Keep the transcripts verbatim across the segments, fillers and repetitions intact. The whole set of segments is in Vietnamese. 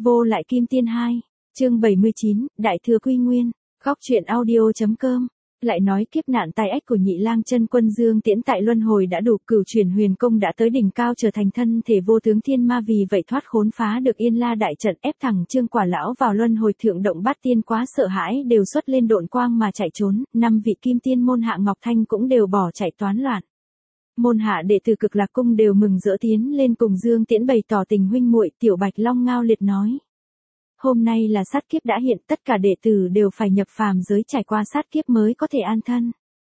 Vô lại kim tiên hai, chương bảy mươi chín, Đại thừa quy nguyên, góc truyện audio.com. Lại nói kiếp nạn tai ách của Nhị Lang Chân Quân Dương Tiễn tại luân hồi đã đủ, Cửu Chuyển Huyền Công đã tới đỉnh cao trở thành thân thể vô tướng thiên ma, vì vậy thoát khốn phá được Yên La đại trận, ép thẳng Trương Quả lão vào luân hồi. Thượng động bát tiên quá sợ hãi đều xuất lên độn quang mà chạy trốn, năm vị kim tiên môn hạ Ngọc Thanh cũng đều bỏ chạy toán loạn. Môn hạ đệ tử Cực Lạc cung đều mừng rỡ tiến lên cùng Dương Tiễn bày tỏ tình huynh muội. Tiểu Bạch Long Ngao Liệt nói: hôm nay là sát kiếp đã hiện, tất cả đệ tử đều phải nhập phàm giới trải qua sát kiếp mới có thể an thân.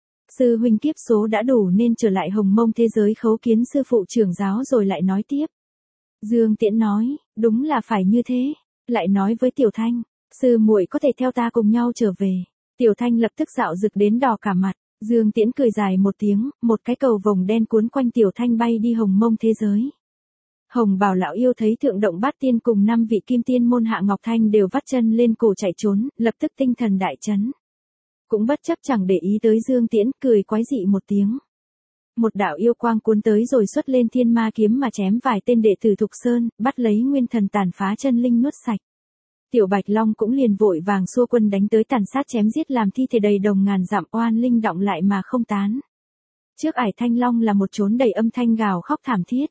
Sư huynh kiếp số đã đủ nên trở lại Hồng Mông thế giới khấu kiến sư phụ trưởng giáo. Rồi lại nói tiếp. Dương Tiễn nói: đúng là phải như thế. Lại nói với Tiểu Thanh: sư muội có thể theo ta cùng nhau trở về. Tiểu Thanh lập tức dạo rực đến đỏ cả mặt. Dương Tiễn cười dài một tiếng, một cái cầu vồng đen cuốn quanh Tiểu Thanh bay đi Hồng Mông thế giới. Hồng Bảo lão yêu thấy thượng động bát tiên cùng năm vị kim tiên môn hạ Ngọc Thanh đều vắt chân lên cổ chạy trốn, lập tức tinh thần đại chấn. Cũng bất chấp chẳng để ý tới Dương Tiễn, cười quái dị một tiếng. Một đạo yêu quang cuốn tới rồi xuất lên thiên ma kiếm mà chém vài tên đệ tử Thục Sơn, bắt lấy nguyên thần tàn phá chân linh nuốt sạch. Tiểu Bạch Long cũng liền vội vàng xua quân đánh tới tàn sát chém giết, làm thi thể đầy đồng ngàn dặm, oan linh đọng lại mà không tán. Trước Ải Thanh Long là một chốn đầy âm thanh gào khóc thảm thiết.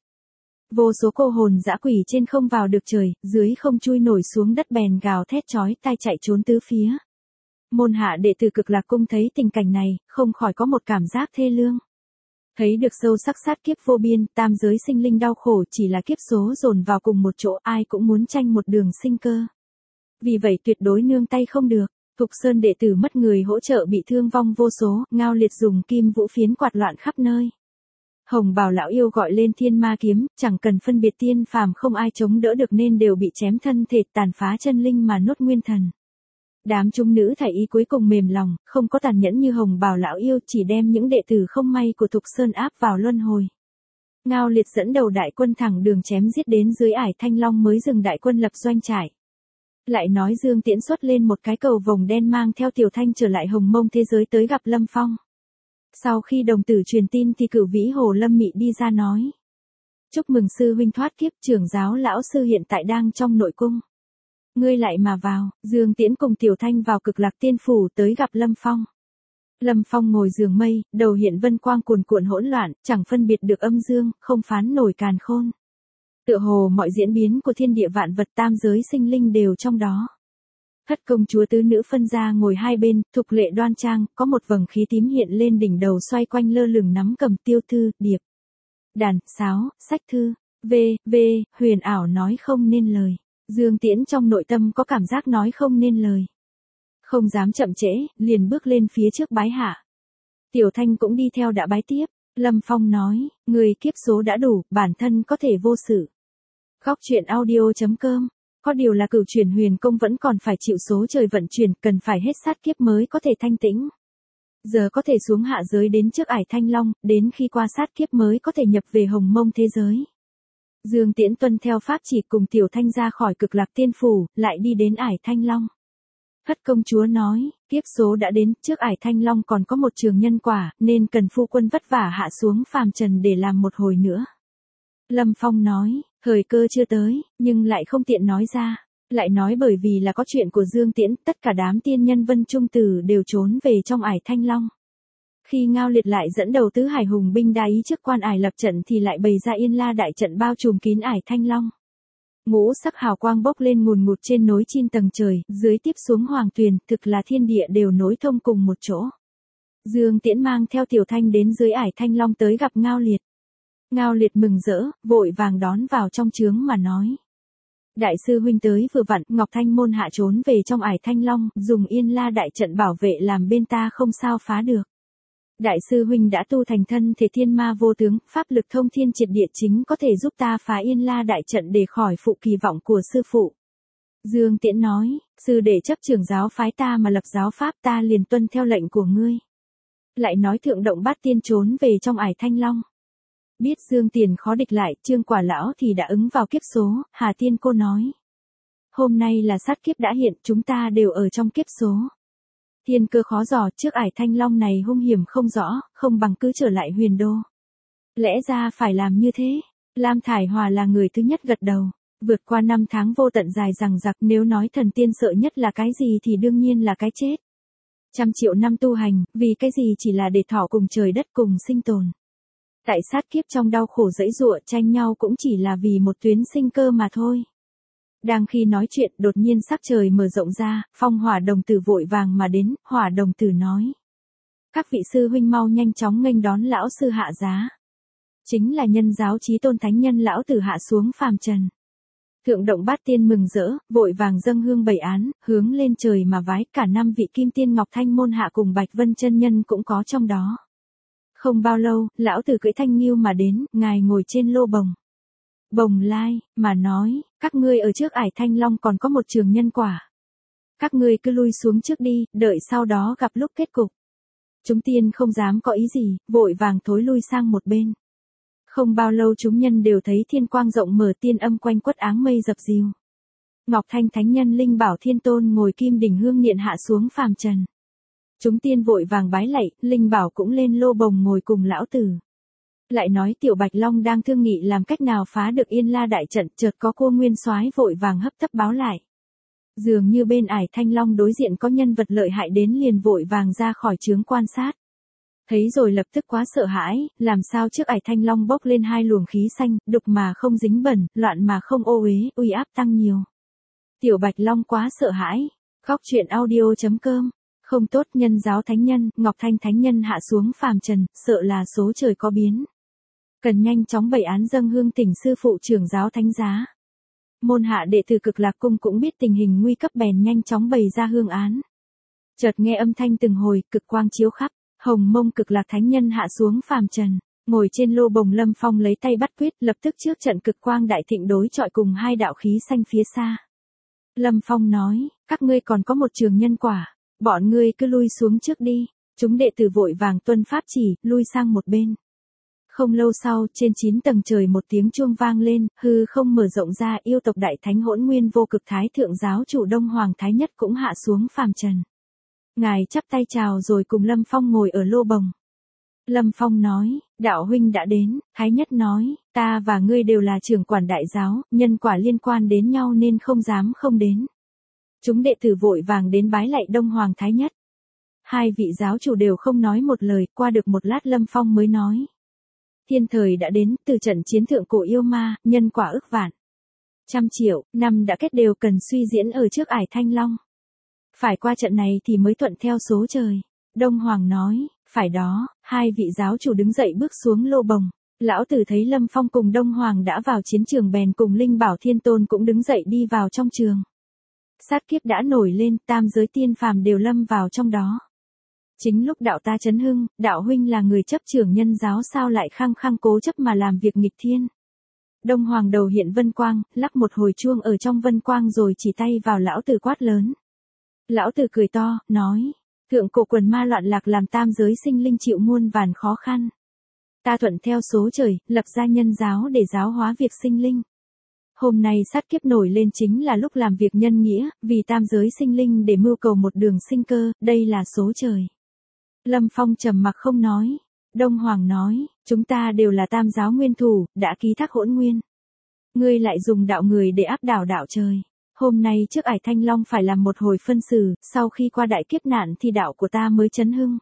Vô số cô hồn dã quỷ trên không vào được trời, dưới không chui nổi xuống đất bèn gào thét chói tai chạy trốn tứ phía. Môn hạ đệ tử Cực Lạc cung thấy tình cảnh này, không khỏi có một cảm giác thê lương. Thấy được sâu sắc sát kiếp vô biên, tam giới sinh linh đau khổ, chỉ là kiếp số dồn vào cùng một chỗ, ai cũng muốn tranh một đường sinh cơ. Vì vậy tuyệt đối nương tay không được. Thục Sơn đệ tử mất người hỗ trợ bị thương vong vô số, Ngao Liệt dùng kim vũ phiến quạt loạn khắp nơi. Hồng Bảo lão yêu gọi lên thiên ma kiếm, chẳng cần phân biệt tiên phàm, không ai chống đỡ được nên đều bị chém thân thể, tàn phá chân linh mà nuốt nguyên thần. Đám chúng nữ thải y cuối cùng mềm lòng, không có tàn nhẫn như Hồng Bảo lão yêu, chỉ đem những đệ tử không may của Thục Sơn áp vào luân hồi. Ngao Liệt dẫn đầu đại quân thẳng đường chém giết đến dưới Ải Thanh Long mới dừng đại quân lập doanh trại. Lại nói Dương Tiễn xuất lên một cái cầu vồng đen mang theo Tiểu Thanh trở lại Hồng Mông thế giới tới gặp Lâm Phong. Sau khi đồng tử truyền tin thì Cửu Vĩ Hồ Lâm Mị đi ra nói: chúc mừng sư huynh thoát kiếp, trưởng giáo lão sư hiện tại đang trong nội cung. Ngươi lại mà vào. Dương Tiễn cùng Tiểu Thanh vào Cực Lạc tiên phủ tới gặp Lâm Phong. Lâm Phong ngồi giường mây, đầu hiện vân quang cuồn cuộn hỗn loạn, chẳng phân biệt được âm dương, không phán nổi càn khôn. Tựa hồ mọi diễn biến của thiên địa vạn vật tam giới sinh linh đều trong đó. Thất công chúa tứ nữ phân ra ngồi hai bên, thục lệ đoan trang, có một vầng khí tím hiện lên đỉnh đầu xoay quanh lơ lửng nắm cầm tiêu thư, điệp, đàn, sáo, sách thư, v, v, huyền ảo nói không nên lời. Dương Tiễn trong nội tâm có cảm giác nói không nên lời. Không dám chậm trễ, liền bước lên phía trước bái hạ. Tiểu Thanh cũng đi theo đã bái tiếp. Lâm Phong nói: người kiếp số đã đủ, bản thân có thể vô sự. Góc truyện audio.com. Có điều là Cửu Chuyển Huyền Công vẫn còn phải chịu số trời vận chuyển, cần phải hết sát kiếp mới có thể thanh tĩnh. Giờ có thể xuống hạ giới đến trước Ải Thanh Long, đến khi qua sát kiếp mới có thể nhập về Hồng Mông thế giới. Dương Tiễn tuân theo pháp chỉ cùng Tiểu Thanh ra khỏi Cực Lạc tiên phủ, lại đi đến Ải Thanh Long. Thất công chúa nói: kiếp số đã đến, trước Ải Thanh Long còn có một trường nhân quả, nên cần phu quân vất vả hạ xuống phàm trần để làm một hồi nữa. Lâm Phong nói: thời cơ chưa tới, nhưng lại không tiện nói ra. Lại nói bởi vì là có chuyện của Dương Tiễn, tất cả đám tiên nhân Vân Trung Tử đều trốn về trong Ải Thanh Long. Khi Ngao Liệt lại dẫn đầu tứ hải hùng binh đá ý trước quan Ải lập trận thì lại bày ra Yên La đại trận bao trùm kín Ải Thanh Long. Ngũ sắc hào quang bốc lên ngùn ngụt trên nối chín tầng trời, dưới tiếp xuống hoàng tuyền, thực là thiên địa đều nối thông cùng một chỗ. Dương Tiễn mang theo Tiểu Thanh đến dưới Ải Thanh Long tới gặp Ngao Liệt. Ngao Liệt mừng rỡ, vội vàng đón vào trong trướng mà nói: đại sư huynh tới vừa vặn, Ngọc Thanh môn hạ trốn về trong Ải Thanh Long, dùng Yên La đại trận bảo vệ làm bên ta không sao phá được. Đại sư huynh đã tu thành thân thể thiên ma vô tướng, pháp lực thông thiên triệt địa, chính có thể giúp ta phá Yên La đại trận để khỏi phụ kỳ vọng của sư phụ. Dương Tiễn nói: sư để chấp trưởng giáo phái ta mà lập giáo pháp, ta liền tuân theo lệnh của ngươi. Lại nói thượng động bát tiên trốn về trong Ải Thanh Long. Biết Dương Tiền khó địch lại, Trương Quả lão thì đã ứng vào kiếp số. Hà Tiên cô nói: hôm nay là sát kiếp đã hiện, chúng ta đều ở trong kiếp số. Thiên cơ khó dò, trước Ải Thanh Long này hung hiểm không rõ, không bằng cứ trở lại Huyền Đô. Lẽ ra phải làm như thế. Lam Thải Hòa là người thứ nhất gật đầu. Vượt qua năm tháng vô tận dài dằng dặc, nếu nói thần tiên sợ nhất là cái gì thì đương nhiên là cái chết. Trăm triệu năm tu hành, vì cái gì chỉ là để thọ cùng trời đất cùng sinh tồn. Tại sát kiếp trong đau khổ dẫy dụa tranh nhau cũng chỉ là vì một tuyến sinh cơ mà thôi. Đang khi nói chuyện, đột nhiên sắc trời mở rộng ra, Phong Hỏa đồng tử vội vàng mà đến, Hỏa đồng tử nói. Các vị sư huynh mau nhanh chóng nghênh đón lão sư hạ giá. Chính là nhân giáo chí tôn thánh nhân lão tử hạ xuống phàm trần. Thượng động bát tiên mừng rỡ, vội vàng dâng hương bày án, hướng lên trời mà vái, cả năm vị kim tiên Ngọc Thanh môn hạ cùng Bạch Vân chân nhân cũng có trong đó. Không bao lâu, lão tử cưỡi thanh nghiêu mà đến, ngài ngồi trên lô bồng. Bồng lai, mà nói, các ngươi ở trước ải Thanh Long còn có một trường nhân quả. Các ngươi cứ lui xuống trước đi, đợi sau đó gặp lúc kết cục. Chúng tiên không dám có ý gì, vội vàng thối lui sang một bên. Không bao lâu chúng nhân đều thấy thiên quang rộng mở, tiên âm quanh quất, áng mây dập dìu. Ngọc Thanh thánh nhân Linh Bảo Thiên Tôn ngồi kim đỉnh hương niệm hạ xuống phàm trần. Chúng tiên vội vàng bái lạy, Linh Bảo cũng lên lô bồng ngồi cùng lão tử. Lại nói Tiểu Bạch Long đang thương nghị làm cách nào phá được Yên La đại trận, chợt có cô Nguyên Soái vội vàng hấp tấp báo lại. Dường như bên ải Thanh Long đối diện có nhân vật lợi hại đến, liền vội vàng ra khỏi trướng quan sát. Thấy rồi lập tức quá sợ hãi, làm sao trước ải Thanh Long bốc lên hai luồng khí xanh, đục mà không dính bẩn, loạn mà không ô uế, uy áp tăng nhiều. Tiểu Bạch Long quá sợ hãi. Góc truyện audio chấm com. Không tốt, nhân giáo thánh nhân, Ngọc Thanh thánh nhân hạ xuống phàm trần, sợ là số trời có biến. Cần nhanh chóng bày án dâng hương tỉnh sư phụ trưởng giáo thánh giá. Môn hạ đệ tử Cực Lạc cung cũng biết tình hình nguy cấp bèn nhanh chóng bày ra hương án. Chợt nghe âm thanh từng hồi, cực quang chiếu khắp, Hồng Mông Cực Lạc thánh nhân hạ xuống phàm trần, ngồi trên lô bồng. Lâm Phong lấy tay bắt quyết, lập tức trước trận cực quang đại thịnh đối chọi cùng hai đạo khí xanh phía xa. Lâm Phong nói, các ngươi còn có một trường nhân quả, bọn ngươi cứ lui xuống trước đi. Chúng đệ tử vội vàng tuân pháp chỉ, lui sang một bên. Không lâu sau, trên chín tầng trời một tiếng chuông vang lên, hư không mở rộng ra, yêu tộc đại thánh Hỗn Nguyên Vô Cực Thái thượng giáo chủ Đông Hoàng Thái Nhất cũng hạ xuống phàm trần. Ngài chắp tay chào rồi cùng Lâm Phong ngồi ở lô bồng. Lâm Phong nói, đạo huynh đã đến. Thái Nhất nói, ta và ngươi đều là trưởng quản đại giáo, nhân quả liên quan đến nhau nên không dám không đến. Chúng đệ tử vội vàng đến bái lạy Đông Hoàng Thái Nhất. Hai vị giáo chủ đều không nói một lời, qua được một lát Lâm Phong mới nói. Thiên thời đã đến, từ trận chiến thượng cổ yêu ma, nhân quả ức vạn. Trăm triệu, năm đã kết đều cần suy diễn ở trước ải Thanh Long. Phải qua trận này thì mới thuận theo số trời. Đông Hoàng nói, phải đó. Hai vị giáo chủ đứng dậy bước xuống lô bồng. Lão tử thấy Lâm Phong cùng Đông Hoàng đã vào chiến trường bèn cùng Linh Bảo Thiên Tôn cũng đứng dậy đi vào trong trường. Sát kiếp đã nổi lên, tam giới tiên phàm đều lâm vào trong đó. Chính lúc đạo ta chấn hưng, đạo huynh là người chấp trưởng nhân giáo sao lại khăng khăng cố chấp mà làm việc nghịch thiên. Đông Hoàng đầu hiện vân quang, lắc một hồi chuông ở trong vân quang rồi chỉ tay vào lão tử quát lớn. Lão tử cười to, nói, thượng cổ quần ma loạn lạc làm tam giới sinh linh chịu muôn vàn khó khăn. Ta thuận theo số trời, lập ra nhân giáo để giáo hóa việc sinh linh. Hôm nay sát kiếp nổi lên chính là lúc làm việc nhân nghĩa, vì tam giới sinh linh để mưu cầu một đường sinh cơ, đây là số trời. Lâm Phong trầm mặc không nói. Đông Hoàng nói, chúng ta đều là tam giáo nguyên thủ, đã ký thác hỗn nguyên. Ngươi lại dùng đạo người để áp đảo đạo trời. Hôm nay trước ải Thanh Long phải làm một hồi phân xử, sau khi qua đại kiếp nạn thì đạo của ta mới chấn hưng.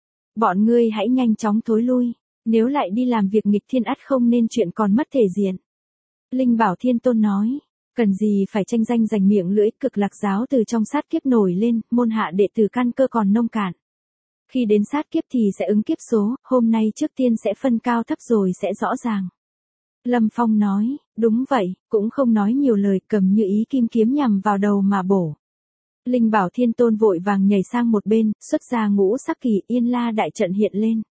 Bọn ngươi hãy nhanh chóng thối lui, nếu lại đi làm việc nghịch thiên ắt không nên chuyện còn mất thể diện. Linh Bảo Thiên Tôn nói, cần gì phải tranh danh giành miệng lưỡi, Cực Lạc giáo từ trong sát kiếp nổi lên, môn hạ đệ tử căn cơ còn nông cạn. Khi đến sát kiếp thì sẽ ứng kiếp số, hôm nay trước tiên sẽ phân cao thấp rồi sẽ rõ ràng. Lâm Phong nói, đúng vậy, cũng không nói nhiều lời, cầm như ý kim kiếm nhằm vào đầu mà bổ. Linh Bảo Thiên Tôn vội vàng nhảy sang một bên, xuất ra ngũ sắc kỳ, Yên La đại trận hiện lên.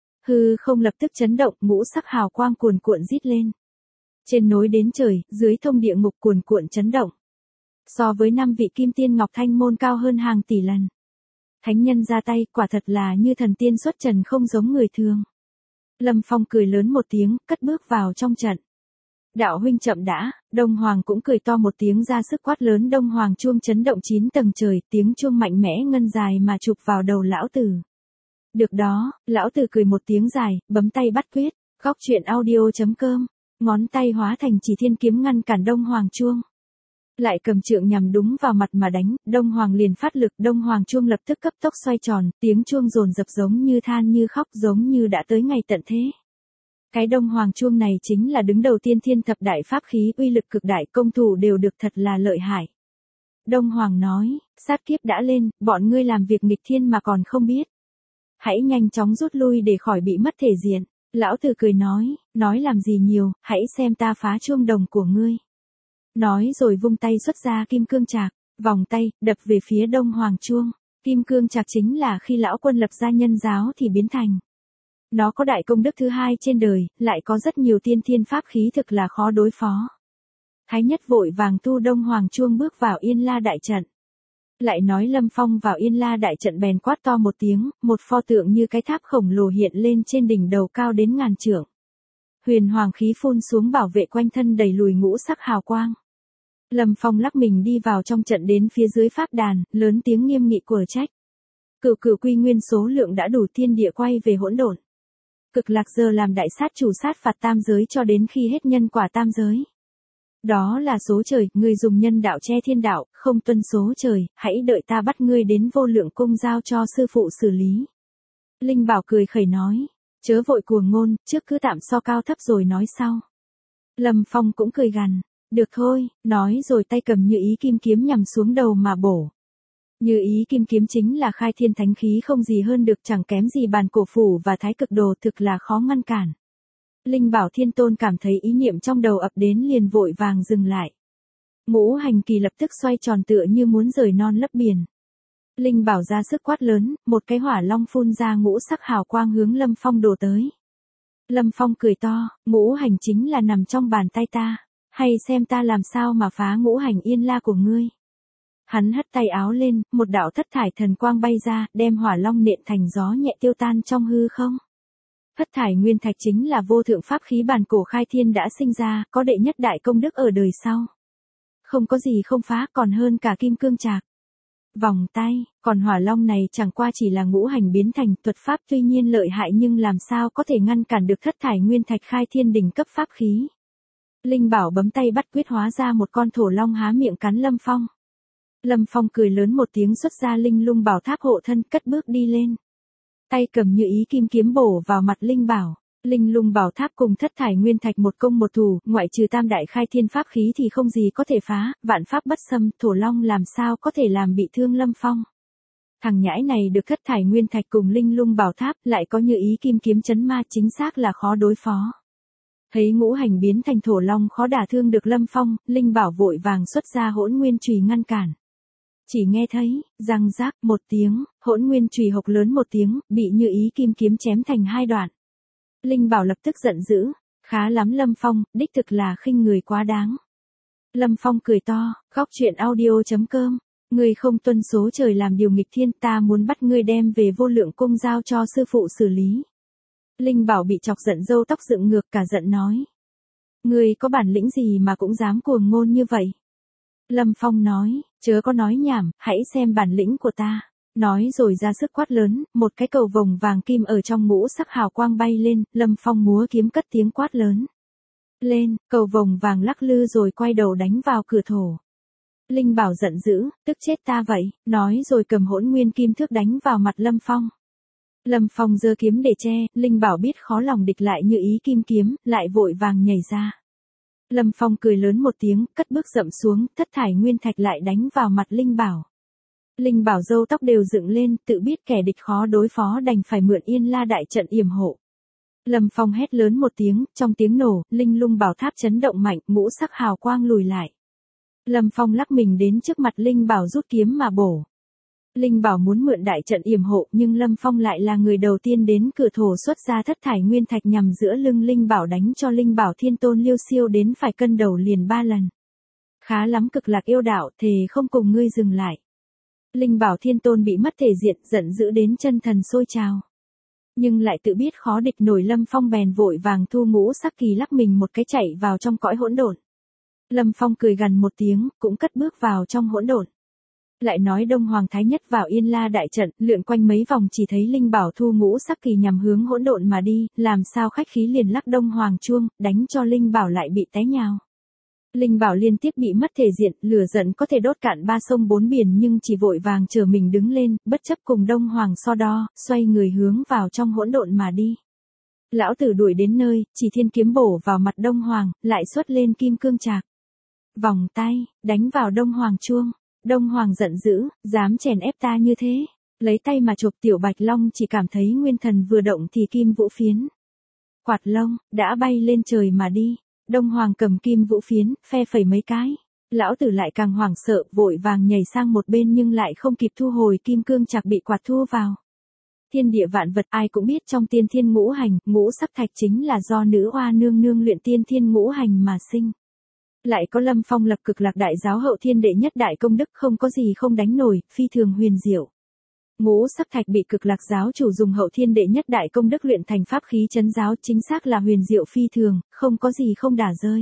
Hư không lập tức chấn động, ngũ sắc hào quang cuồn cuộn rít lên. Trên nối đến trời, dưới thông địa ngục cuồn cuộn chấn động. So với năm vị kim tiên Ngọc Thanh môn cao hơn hàng tỷ lần. Thánh nhân ra tay, quả thật là như thần tiên xuất trần, không giống người thường. Lâm Phong cười lớn một tiếng, cất bước vào trong trận. Đạo huynh chậm đã. Đông Hoàng cũng cười to một tiếng, ra sức quát lớn. Đông Hoàng chuông chấn động chín tầng trời, tiếng chuông mạnh mẽ ngân dài mà chụp vào đầu lão tử. Được đó, lão tử cười một tiếng dài, bấm tay bắt quyết. Góc truyện audio chấm com ngón tay hóa thành chỉ thiên kiếm ngăn cản Đông Hoàng chuông. Lại cầm trượng nhằm đúng vào mặt mà đánh, Đông Hoàng liền phát lực, Đông Hoàng chuông lập tức cấp tốc xoay tròn, tiếng chuông rồn rập giống như than như khóc, giống như đã tới ngày tận thế. Cái Đông Hoàng chuông này chính là đứng đầu tiên thiên thập đại pháp khí, uy lực cực đại, công thủ đều được thật là lợi hại. Đông Hoàng nói, sát kiếp đã lên, bọn ngươi làm việc nghịch thiên mà còn không biết. Hãy nhanh chóng rút lui để khỏi bị mất thể diện. Lão Tử cười nói, nói làm gì nhiều, hãy xem ta phá chuông đồng của ngươi. Nói rồi vung tay xuất ra kim cương trạc, vòng tay, đập về phía Đông Hoàng chuông. Kim cương trạc chính là khi lão quân lập ra nhân giáo thì biến thành. Nó có đại công đức thứ hai trên đời, lại có rất nhiều tiên thiên pháp khí thực là khó đối phó. Thái Nhất vội vàng tu Đông Hoàng chuông bước vào Yên La đại trận. Lại nói Lâm Phong vào Yên La đại trận bèn quát to một tiếng, một pho tượng như cái tháp khổng lồ hiện lên trên đỉnh đầu cao đến ngàn trượng. Huyền hoàng khí phun xuống bảo vệ quanh thân đầy lùi ngũ sắc hào quang. Lâm Phong lắc mình đi vào trong trận đến phía dưới pháp đàn, lớn tiếng nghiêm nghị của trách. Cửu cửu quy nguyên số lượng đã đủ, thiên địa quay về hỗn độn. Cực lạc giờ làm đại sát chủ sát phạt tam giới cho đến khi hết nhân quả tam giới. Đó là số trời, ngươi dùng nhân đạo che thiên đạo, không tuân số trời, hãy đợi ta bắt ngươi đến vô lượng cung giao cho sư phụ xử lý. Linh Bảo cười khẩy nói, chớ vội cuồng ngôn, trước cứ tạm so cao thấp rồi nói sau. Lâm Phong cũng cười gằn, được thôi, nói rồi tay cầm Như Ý kim kiếm nhằm xuống đầu mà bổ. Như Ý kim kiếm chính là khai thiên thánh khí, không gì hơn được, chẳng kém gì bàn cổ phủ và thái cực đồ, thực là khó ngăn cản. Linh Bảo Thiên Tôn cảm thấy ý niệm trong đầu ập đến liền vội vàng dừng lại. Ngũ hành kỳ lập tức xoay tròn tựa như muốn rời non lấp biển. Linh Bảo ra sức quát lớn, một cái hỏa long phun ra ngũ sắc hào quang hướng Lâm Phong đổ tới. Lâm Phong cười to, ngũ hành chính là nằm trong bàn tay ta, hay xem ta làm sao mà phá ngũ hành Yên La của ngươi. Hắn hất tay áo lên, một đạo thất thải thần quang bay ra, đem hỏa long nện thành gió nhẹ tiêu tan trong hư không. Thất thải nguyên thạch chính là vô thượng pháp khí bàn cổ khai thiên đã sinh ra, có đệ nhất đại công đức ở đời sau. Không có gì không phá, còn hơn cả kim cương trạc. Vòng tay, còn hỏa long này chẳng qua chỉ là ngũ hành biến thành thuật pháp, tuy nhiên lợi hại nhưng làm sao có thể ngăn cản được thất thải nguyên thạch khai thiên đỉnh cấp pháp khí. Linh Bảo bấm tay bắt quyết hóa ra một con thổ long há miệng cắn Lâm Phong. Lâm Phong cười lớn một tiếng xuất ra Linh Lung Bảo Tháp hộ thân, cất bước đi lên. Tay cầm Như Ý kim kiếm bổ vào mặt Linh Bảo. Linh Lung Bảo Tháp cùng thất thải nguyên thạch một công một thủ, ngoại trừ tam đại khai thiên pháp khí thì không gì có thể phá, vạn pháp bất xâm, thổ long làm sao có thể làm bị thương Lâm Phong. Thằng nhãi này được thất thải nguyên thạch cùng Linh Lung Bảo Tháp, lại có Như Ý kim kiếm chấn ma, chính xác là khó đối phó. Thấy ngũ hành biến thành thổ long khó đả thương được Lâm Phong, Linh Bảo vội vàng xuất ra Hỗn Nguyên chùy ngăn cản. Chỉ nghe thấy, răng rác một tiếng, Hỗn Nguyên chùy hộc lớn một tiếng, bị Như Ý kim kiếm chém thành hai đoạn. Linh Bảo lập tức giận dữ, khá lắm Lâm Phong, đích thực là khinh người quá đáng. Lâm Phong cười to, góc truyện audio chấm com, ngươi không tuân số trời làm điều nghịch thiên, ta muốn bắt ngươi đem về vô lượng cung giao cho sư phụ xử lý. Linh Bảo bị chọc giận râu tóc dựng ngược, cả giận nói. Ngươi có bản lĩnh gì mà cũng dám cuồng ngôn như vậy? Lâm Phong nói, chớ có nói nhảm, hãy xem bản lĩnh của ta. Nói rồi ra sức quát lớn, một cái cầu vồng vàng kim ở trong ngũ sắc hào quang bay lên, Lâm Phong múa kiếm cất tiếng quát lớn. Lên, cầu vồng vàng lắc lư rồi quay đầu đánh vào cửa thổ. Linh Bảo giận dữ, tức chết ta vậy, nói rồi cầm Hỗn Nguyên kim thước đánh vào mặt Lâm Phong. Lâm Phong giơ kiếm để che, Linh Bảo biết khó lòng địch lại Như Ý kim kiếm, lại vội vàng nhảy ra. Lâm Phong cười lớn một tiếng, cất bước dậm xuống, thất thải nguyên thạch lại đánh vào mặt Linh Bảo. Linh Bảo râu tóc đều dựng lên, tự biết kẻ địch khó đối phó đành phải mượn Yên La đại trận yểm hộ. Lâm Phong hét lớn một tiếng, trong tiếng nổ, Linh Lung Bảo Tháp chấn động mạnh, ngũ sắc hào quang lùi lại. Lâm Phong lắc mình đến trước mặt Linh Bảo rút kiếm mà bổ. Linh Bảo muốn mượn đại trận yểm hộ, nhưng Lâm Phong lại là người đầu tiên đến cửa thổ xuất ra thất thải nguyên thạch nhằm giữa lưng Linh Bảo đánh cho Linh Bảo Thiên Tôn liêu xiêu đến phải cân đầu liền ba lần. Khá lắm Cực Lạc yêu đạo, thề không cùng ngươi dừng lại. Linh Bảo Thiên Tôn bị mất thể diện, giận dữ đến chân thần sôi trào. Nhưng lại tự biết khó địch nổi Lâm Phong bèn vội vàng thu ngũ sắc kỳ lắc mình một cái chạy vào trong cõi hỗn độn. Lâm Phong cười gằn một tiếng, cũng cất bước vào trong hỗn độn. Lại nói Đông Hoàng Thái Nhất vào Yên La đại trận, lượn quanh mấy vòng chỉ thấy linh bảo thu ngũ sắc kỳ nhằm hướng hỗn độn mà đi, làm sao khách khí liền lắc Đông Hoàng chuông, đánh cho linh bảo lại bị té nhào. Linh bảo liên tiếp bị mất thể diện, lửa giận có thể đốt cạn ba sông bốn biển nhưng chỉ vội vàng chờ mình đứng lên, bất chấp cùng Đông Hoàng so đo, xoay người hướng vào trong hỗn độn mà đi. Lão tử đuổi đến nơi, chỉ thiên kiếm bổ vào mặt Đông Hoàng, lại xuất lên kim cương trạc. Vòng tay, đánh vào Đông Hoàng chuông. Đông Hoàng giận dữ, dám chèn ép ta như thế. Lấy tay mà chộp Tiểu Bạch Long chỉ cảm thấy nguyên thần vừa động thì kim vũ phiến. Quạt lông, đã bay lên trời mà đi. Đông Hoàng cầm kim vũ phiến, phe phẩy mấy cái. Lão tử lại càng hoảng sợ, vội vàng nhảy sang một bên nhưng lại không kịp thu hồi kim cương trạc bị quạt thu vào. Thiên địa vạn vật ai cũng biết trong tiên thiên ngũ hành, ngũ sắc thạch chính là do nữ oa nương nương luyện tiên thiên ngũ hành mà sinh. Lại có Lâm Phong lập cực lạc đại giáo hậu thiên đệ nhất đại công đức không có gì không đánh nổi, phi thường huyền diệu. Ngũ sắc thạch bị cực lạc giáo chủ dùng hậu thiên đệ nhất đại công đức luyện thành pháp khí trấn giáo chính xác là huyền diệu phi thường, không có gì không đả rơi.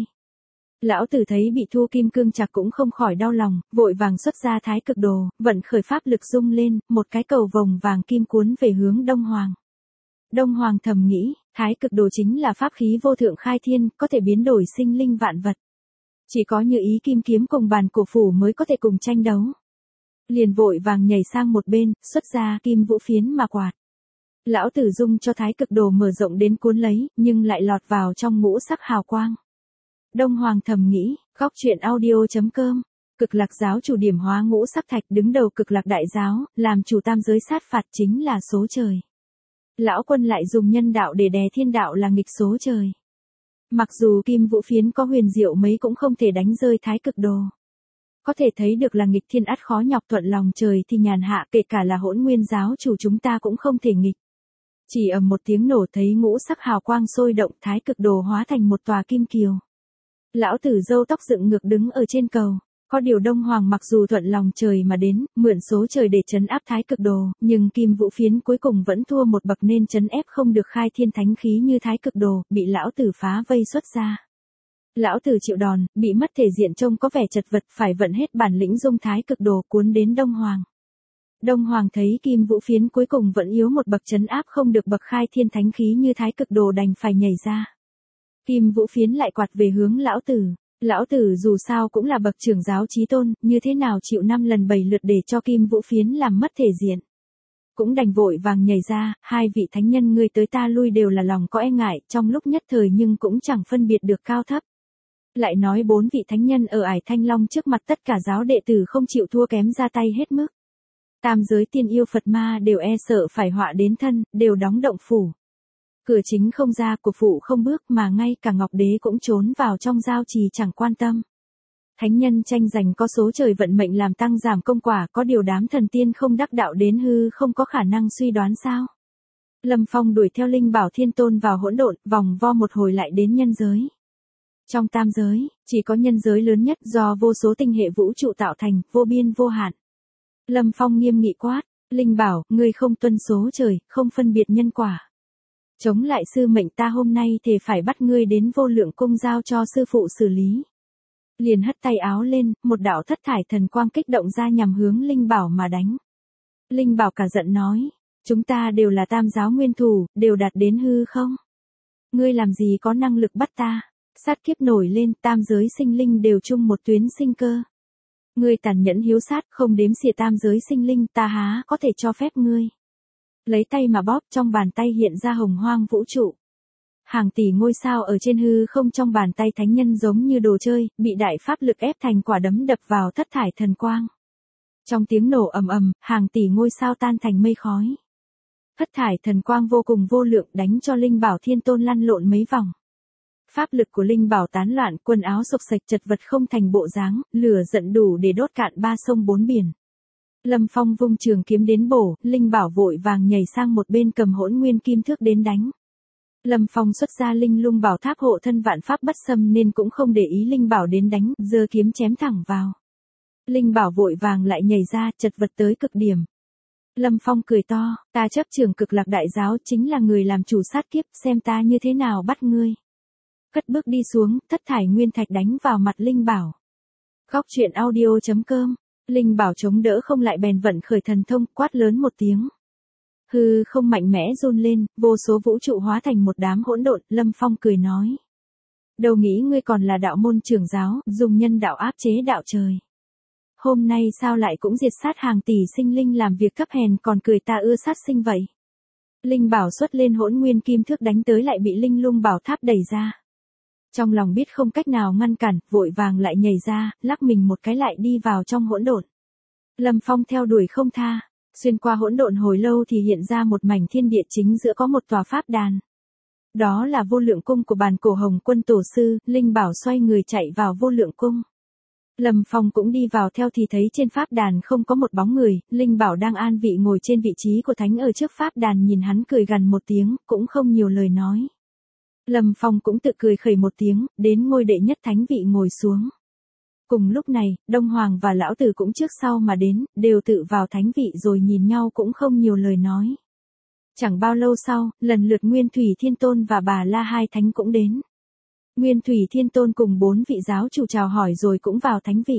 Lão tử thấy bị thu kim cương trạc cũng không khỏi đau lòng, vội vàng xuất ra thái cực đồ, vận khởi pháp lực rung lên, một cái cầu vồng vàng kim cuốn về hướng Đông Hoàng. Đông Hoàng thầm nghĩ, thái cực đồ chính là pháp khí vô thượng khai thiên, có thể biến đổi sinh linh vạn vật. Chỉ có như ý kim kiếm cùng bàn cổ phủ mới có thể cùng tranh đấu. Liền vội vàng nhảy sang một bên, xuất ra kim vũ phiến mà quạt. Lão tử dung cho thái cực đồ mở rộng đến cuốn lấy, nhưng lại lọt vào trong ngũ sắc hào quang. Đông Hoàng thầm nghĩ, góc chuyện audio chấm com, cực lạc giáo chủ điểm hóa ngũ sắc thạch đứng đầu cực lạc đại giáo, làm chủ tam giới sát phạt chính là số trời. Lão quân lại dùng nhân đạo để đè thiên đạo là nghịch số trời. Mặc dù kim vũ phiến có huyền diệu mấy cũng không thể đánh rơi thái cực đồ. Có thể thấy được là nghịch thiên ắt khó nhọc thuận lòng trời thì nhàn hạ, kể cả là hỗn nguyên giáo chủ chúng ta cũng không thể nghịch. Chỉ ầm một tiếng nổ thấy ngũ sắc hào quang sôi động, thái cực đồ hóa thành một tòa kim kiều. Lão tử râu tóc dựng ngược đứng ở trên cầu. Có điều Đông Hoàng mặc dù thuận lòng trời mà đến, mượn số trời để trấn áp thái cực đồ, nhưng kim vũ phiến cuối cùng vẫn thua một bậc nên trấn ép không được khai thiên thánh khí như thái cực đồ, bị lão tử phá vây xuất ra. Lão tử chịu đòn, bị mất thể diện trông có vẻ chật vật, phải vận hết bản lĩnh dung thái cực đồ cuốn đến Đông Hoàng. Đông Hoàng thấy kim vũ phiến cuối cùng vẫn yếu một bậc trấn áp không được bậc khai thiên thánh khí như thái cực đồ đành phải nhảy ra. Kim vũ phiến lại quạt về hướng lão tử. Lão tử dù sao cũng là bậc trưởng giáo chí tôn, như thế nào chịu năm lần bảy lượt để cho kim vũ phiến làm mất thể diện. Cũng đành vội vàng nhảy ra, hai vị thánh nhân ngươi tới ta lui đều là lòng có e ngại, trong lúc nhất thời nhưng cũng chẳng phân biệt được cao thấp. Lại nói bốn vị thánh nhân ở Ải Thanh Long trước mặt tất cả giáo đệ tử không chịu thua kém ra tay hết mức. Tam giới tiên yêu Phật ma đều e sợ phải họa đến thân, đều đóng động phủ. Cửa chính không ra, của phụ không bước mà ngay cả Ngọc Đế cũng trốn vào trong giao trì chẳng quan tâm. Thánh nhân tranh giành có số trời vận mệnh làm tăng giảm công quả, có điều đám thần tiên không đắc đạo đến hư không có khả năng suy đoán sao. Lâm Phong đuổi theo linh bảo thiên tôn vào hỗn độn, vòng vo một hồi lại đến nhân giới. Trong tam giới, chỉ có nhân giới lớn nhất do vô số tinh hệ vũ trụ tạo thành, vô biên vô hạn. Lâm Phong nghiêm nghị quát, linh bảo, ngươi không tuân số trời, không phân biệt nhân quả. Chống lại sư mệnh ta hôm nay thề phải bắt ngươi đến vô lượng cung giao cho sư phụ xử lý. Liền hất tay áo lên, một đạo thất thải thần quang kích động ra nhằm hướng linh bảo mà đánh. Linh bảo cả giận nói, chúng ta đều là tam giáo nguyên thủ, đều đạt đến hư không? Ngươi làm gì có năng lực bắt ta? Sát kiếp nổi lên, tam giới sinh linh đều chung một tuyến sinh cơ. Ngươi tàn nhẫn hiếu sát, không đếm xỉa tam giới sinh linh, ta há có thể cho phép ngươi. Lấy tay mà bóp, trong bàn tay hiện ra hồng hoang vũ trụ. Hàng tỷ ngôi sao ở trên hư không trong bàn tay thánh nhân giống như đồ chơi, bị đại pháp lực ép thành quả đấm đập vào thất thải thần quang. Trong tiếng nổ ầm ầm, hàng tỷ ngôi sao tan thành mây khói. Thất thải thần quang vô cùng vô lượng đánh cho linh bảo thiên tôn lăn lộn mấy vòng. Pháp lực của linh bảo tán loạn, quần áo sộc sạch chật vật không thành bộ dáng, lửa giận đủ để đốt cạn ba sông bốn biển. Lâm Phong vung trường kiếm đến bổ, linh bảo vội vàng nhảy sang một bên cầm hỗn nguyên kim thước đến đánh. Lâm Phong xuất ra linh lung bảo tháp hộ thân vạn pháp bất xâm nên cũng không để ý linh bảo đến đánh, giơ kiếm chém thẳng vào. Linh bảo vội vàng lại nhảy ra, chật vật tới cực điểm. Lâm Phong cười to, ta chấp trưởng cực lạc đại giáo chính là người làm chủ sát kiếp, xem ta như thế nào bắt ngươi. Cất bước đi xuống, thất thải nguyên thạch đánh vào mặt linh bảo. Góc chuyện audio chấm com Linh Bảo chống đỡ không lại bèn vận khởi thần thông, quát lớn một tiếng. Hư không mạnh mẽ run lên, vô số vũ trụ hóa thành một đám hỗn độn, Lâm Phong cười nói. Đâu nghĩ ngươi còn là đạo môn trưởng giáo, dùng nhân đạo áp chế đạo trời. Hôm nay sao lại cũng diệt sát hàng tỷ sinh linh làm việc thấp hèn còn cười ta ưa sát sinh vậy. Linh Bảo xuất lên hỗn nguyên kim thước đánh tới lại bị Linh Lung Bảo Tháp đẩy ra. Trong lòng biết không cách nào ngăn cản, vội vàng lại nhảy ra, lắc mình một cái lại đi vào trong hỗn độn. Lâm Phong theo đuổi không tha, xuyên qua hỗn độn hồi lâu thì hiện ra một mảnh thiên địa chính giữa có một tòa pháp đàn. Đó là vô lượng cung của bàn cổ Hồng Quân Tổ Sư, Linh Bảo xoay người chạy vào vô lượng cung. Lâm Phong cũng đi vào theo thì thấy trên pháp đàn không có một bóng người, Linh Bảo đang an vị ngồi trên vị trí của thánh ở trước pháp đàn nhìn hắn cười gằn một tiếng, cũng không nhiều lời nói. Lâm Phong cũng tự cười khẩy một tiếng, đến ngôi đệ nhất thánh vị ngồi xuống. Cùng lúc này, Đông Hoàng và Lão Tử cũng trước sau mà đến, đều tự vào thánh vị rồi nhìn nhau cũng không nhiều lời nói. Chẳng bao lâu sau, lần lượt Nguyên Thủy Thiên Tôn và Bà La hai thánh cũng đến. Nguyên Thủy Thiên Tôn cùng bốn vị giáo chủ chào hỏi rồi cũng vào thánh vị.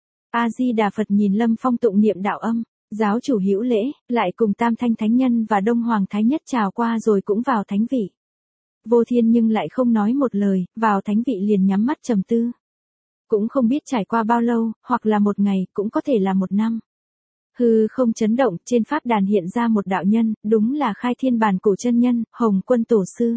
A-di-đà Phật nhìn Lâm Phong tụng niệm đạo âm, giáo chủ hữu lễ, lại cùng Tam Thanh Thánh Nhân và Đông Hoàng Thái Nhất chào qua rồi cũng vào thánh vị. Vô Thiên nhưng lại không nói một lời, vào thánh vị liền nhắm mắt trầm tư. Cũng không biết trải qua bao lâu, hoặc là một ngày, cũng có thể là một năm. Hư không chấn động, trên pháp đàn hiện ra một đạo nhân, đúng là Khai Thiên Bàn Cổ chân nhân, Hồng Quân Tổ Sư.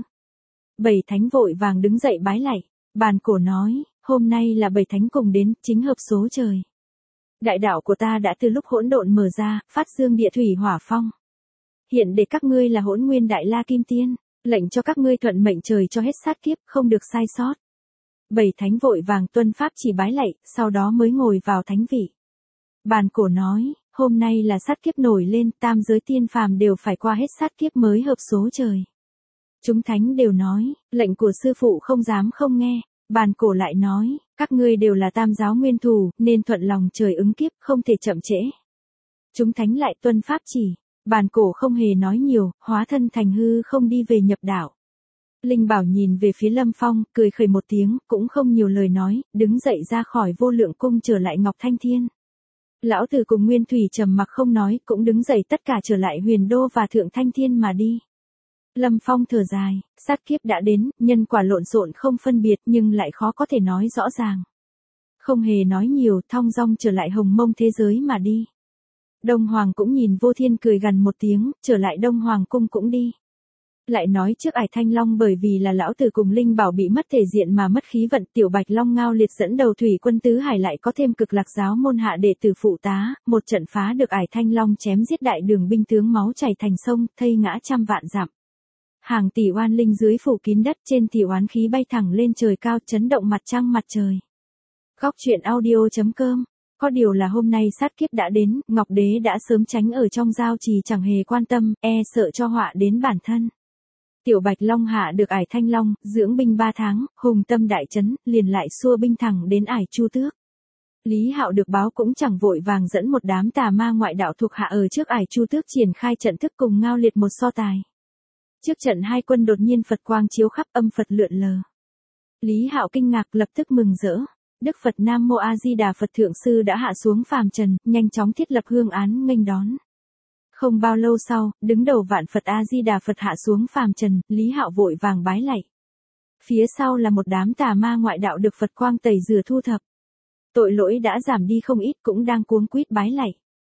Bảy thánh vội vàng đứng dậy bái lạy, Bàn Cổ nói, hôm nay là bảy thánh cùng đến, chính hợp số trời. Đại đạo của ta đã từ lúc hỗn độn mở ra, phát dương địa thủy hỏa phong. Hiện để các ngươi là Hỗn Nguyên Đại La Kim Tiên, lệnh cho các ngươi thuận mệnh trời cho hết sát kiếp, không được sai sót. Bảy thánh vội vàng tuân pháp chỉ bái lạy, sau đó mới ngồi vào thánh vị. Bàn Cổ nói, hôm nay là sát kiếp nổi lên, tam giới tiên phàm đều phải qua hết sát kiếp mới hợp số trời. Chúng thánh đều nói, lệnh của sư phụ không dám không nghe. Bàn Cổ lại nói, các ngươi đều là tam giáo nguyên thù, nên thuận lòng trời ứng kiếp, không thể chậm trễ. Chúng thánh lại tuân pháp chỉ. Bàn Cổ không hề nói nhiều, hóa thân thành hư không đi về nhập đạo. Linh Bảo nhìn về phía Lâm Phong, cười khẩy một tiếng, cũng không nhiều lời nói, đứng dậy ra khỏi vô lượng cung trở lại Ngọc Thanh Thiên. Lão Tử cùng Nguyên Thủy trầm mặc không nói, cũng đứng dậy tất cả trở lại Huyền Đô và Thượng Thanh Thiên mà đi. Lâm Phong thở dài, sát kiếp đã đến, nhân quả lộn xộn không phân biệt nhưng lại khó có thể nói rõ ràng. Không hề nói nhiều, thong dong trở lại Hồng Mông thế giới mà đi. Đông Hoàng cũng nhìn Vô Thiên cười gằn một tiếng, trở lại Đông Hoàng cung cũng đi. Lại nói trước Ải Thanh Long bởi vì là Lão Tử cùng Linh Bảo bị mất thể diện mà mất khí vận, Tiểu Bạch Long Ngao Liệt dẫn đầu thủy quân tứ hải lại có thêm Cực Lạc giáo môn hạ đệ tử phụ tá, một trận phá được Ải Thanh Long chém giết đại đường binh tướng máu chảy thành sông, thây ngã trăm vạn dặm. Hàng tỷ oan linh dưới phủ kín đất, trên thì oán khí bay thẳng lên trời cao, chấn động mặt trăng mặt trời. Góc truyện audio chấm com. Có điều là hôm nay sát kiếp đã đến, Ngọc Đế đã sớm tránh ở trong giao trì chẳng hề quan tâm, e sợ cho họa đến bản thân. Tiểu Bạch Long hạ được Ải Thanh Long, dưỡng binh ba tháng, hùng tâm đại chấn, liền lại xua binh thẳng đến Ải Chu Tước. Lý Hạo được báo cũng chẳng vội vàng dẫn một đám tà ma ngoại đạo thuộc hạ ở trước Ải Chu Tước triển khai trận thức cùng Ngao Liệt một so tài. Trước trận hai quân đột nhiên Phật quang chiếu khắp, âm Phật lượn lờ. Lý Hạo kinh ngạc lập tức mừng rỡ. Đức Phật Nam Mô A Di Đà Phật Thượng Sư đã hạ xuống phàm trần, nhanh chóng thiết lập hương án nghênh đón. Không bao lâu sau, đứng đầu vạn Phật A Di Đà Phật hạ xuống phàm trần, Lý Hạo vội vàng bái lạy. Phía sau là một đám tà ma ngoại đạo được Phật quang tẩy rửa thu thập. Tội lỗi đã giảm đi không ít, cũng đang cuống quýt bái lạy.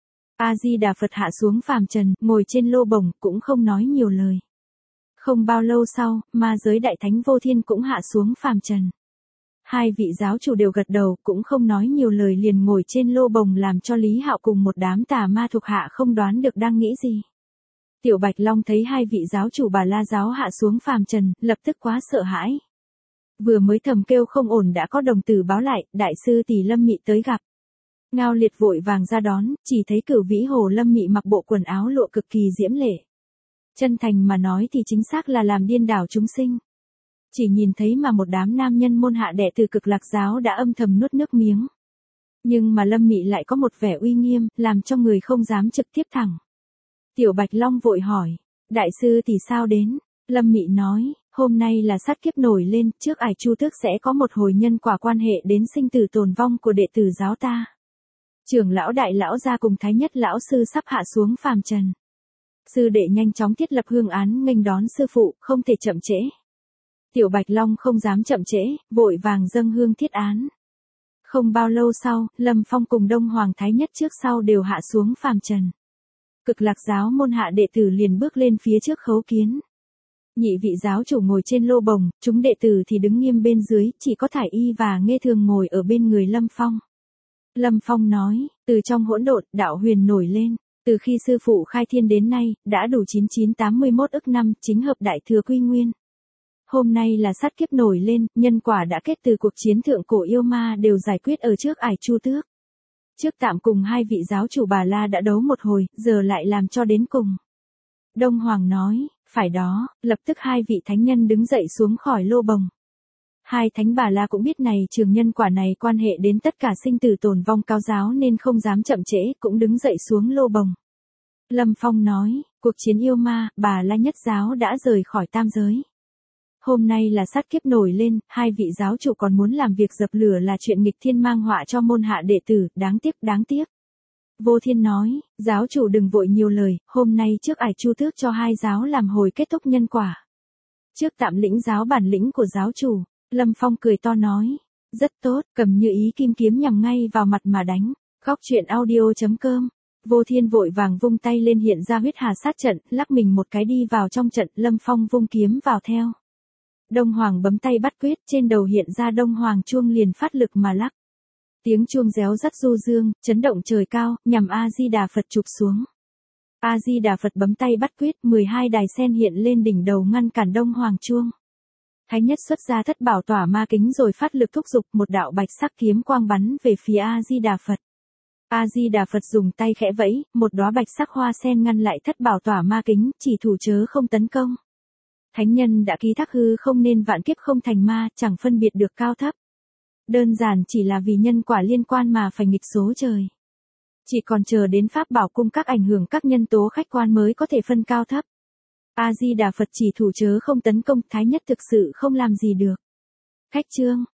A Di Đà Phật hạ xuống phàm trần, ngồi trên lô bồng, cũng không nói nhiều lời. Không bao lâu sau, ma giới đại thánh Vô Thiên cũng hạ xuống phàm trần. Hai vị giáo chủ đều gật đầu, cũng không nói nhiều lời liền ngồi trên lô bồng làm cho Lý Hạo cùng một đám tà ma thuộc hạ không đoán được đang nghĩ gì. Tiểu Bạch Long thấy hai vị giáo chủ Bà La giáo hạ xuống phàm trần, lập tức quá sợ hãi. Vừa mới thầm kêu không ổn đã có đồng tử báo lại, đại sư Tỷ Lâm Mị tới gặp. Ngao Liệt vội vàng ra đón, chỉ thấy Cửu Vĩ Hồ Lâm Mị mặc bộ quần áo lụa cực kỳ diễm lệ. Chân thành mà nói thì chính xác là làm điên đảo chúng sinh. Chỉ nhìn thấy mà một đám nam nhân môn hạ đệ tử Cực Lạc giáo đã âm thầm nuốt nước miếng. Nhưng mà Lâm Mị lại có một vẻ uy nghiêm, làm cho người không dám trực tiếp thẳng. Tiểu Bạch Long vội hỏi, đại sư thì sao đến? Lâm Mị nói, hôm nay là sát kiếp nổi lên, trước Ải Chu Tước sẽ có một hồi nhân quả quan hệ đến sinh tử tồn vong của đệ tử giáo ta. Trưởng lão đại lão gia cùng thái nhất lão sư sắp hạ xuống phàm trần. Sư đệ nhanh chóng thiết lập hương án nghênh đón sư phụ, không thể chậm trễ. Tiểu Bạch Long không dám chậm trễ, vội vàng dâng hương thiết án. Không bao lâu sau, Lâm Phong cùng Đông Hoàng thái nhất trước sau đều hạ xuống phàm trần. Cực Lạc giáo môn hạ đệ tử liền bước lên phía trước khấu kiến. Nhị vị giáo chủ ngồi trên lô bồng, chúng đệ tử thì đứng nghiêm bên dưới, chỉ có Thải Y và Nghê Thường ngồi ở bên người Lâm Phong. Lâm Phong nói, từ trong hỗn độn, đạo huyền nổi lên, từ khi sư phụ khai thiên đến nay, đã đủ chín chín tám mươi mốt ức năm, chính hợp đại thừa quy nguyên. Hôm nay là sát kiếp nổi lên, nhân quả đã kết từ cuộc chiến thượng cổ yêu ma đều giải quyết ở trước Ải Chu Tước. Trước tạm cùng hai vị giáo chủ Bà La đã đấu một hồi, giờ lại làm cho đến cùng. Đông Hoàng nói, phải đó, lập tức hai vị thánh nhân đứng dậy xuống khỏi lô bồng. Hai thánh Bà La cũng biết này trường nhân quả này quan hệ đến tất cả sinh tử tồn vong cao giáo nên không dám chậm trễ, cũng đứng dậy xuống lô bồng. Lâm Phong nói, cuộc chiến yêu ma, Bà La nhất giáo đã rời khỏi tam giới. Hôm nay là sát kiếp nổi lên, hai vị giáo chủ còn muốn làm việc dập lửa là chuyện nghịch thiên mang họa cho môn hạ đệ tử, đáng tiếc, đáng tiếc. Vô Thiên nói, giáo chủ đừng vội nhiều lời, hôm nay trước Ải Chu Tước cho hai giáo làm hồi kết thúc nhân quả. Trước tạm lĩnh giáo bản lĩnh của giáo chủ, Lâm Phong cười to nói, rất tốt, cầm như ý kim kiếm nhằm ngay vào mặt mà đánh. Góc truyện audio chấm com. Vô Thiên vội vàng vung tay lên hiện ra huyết hà sát trận, lắc mình một cái đi vào trong trận, Lâm Phong vung kiếm vào theo. Đông Hoàng bấm tay bắt quyết, trên đầu hiện ra Đông Hoàng chuông liền phát lực mà lắc. Tiếng chuông réo rắt du dương, chấn động trời cao, nhằm A-di-đà Phật chụp xuống. A-di-đà Phật bấm tay bắt quyết, mười hai đài sen hiện lên đỉnh đầu ngăn cản Đông Hoàng chuông. Thái nhất xuất ra thất bảo tỏa ma kính rồi phát lực thúc giục, một đạo bạch sắc kiếm quang bắn về phía A-di-đà Phật. A-di-đà Phật dùng tay khẽ vẫy, một đóa bạch sắc hoa sen ngăn lại thất bảo tỏa ma kính, chỉ thủ chớ không tấn công. Thánh nhân đã ký thác hư không nên vạn kiếp không thành ma, chẳng phân biệt được cao thấp. Đơn giản chỉ là vì nhân quả liên quan mà phải nghịch số trời. Chỉ còn chờ đến pháp bảo cung các ảnh hưởng các nhân tố khách quan mới có thể phân cao thấp. A-di-đà Phật chỉ thủ chớ không tấn công, thái nhất thực sự không làm gì được. Khách chương,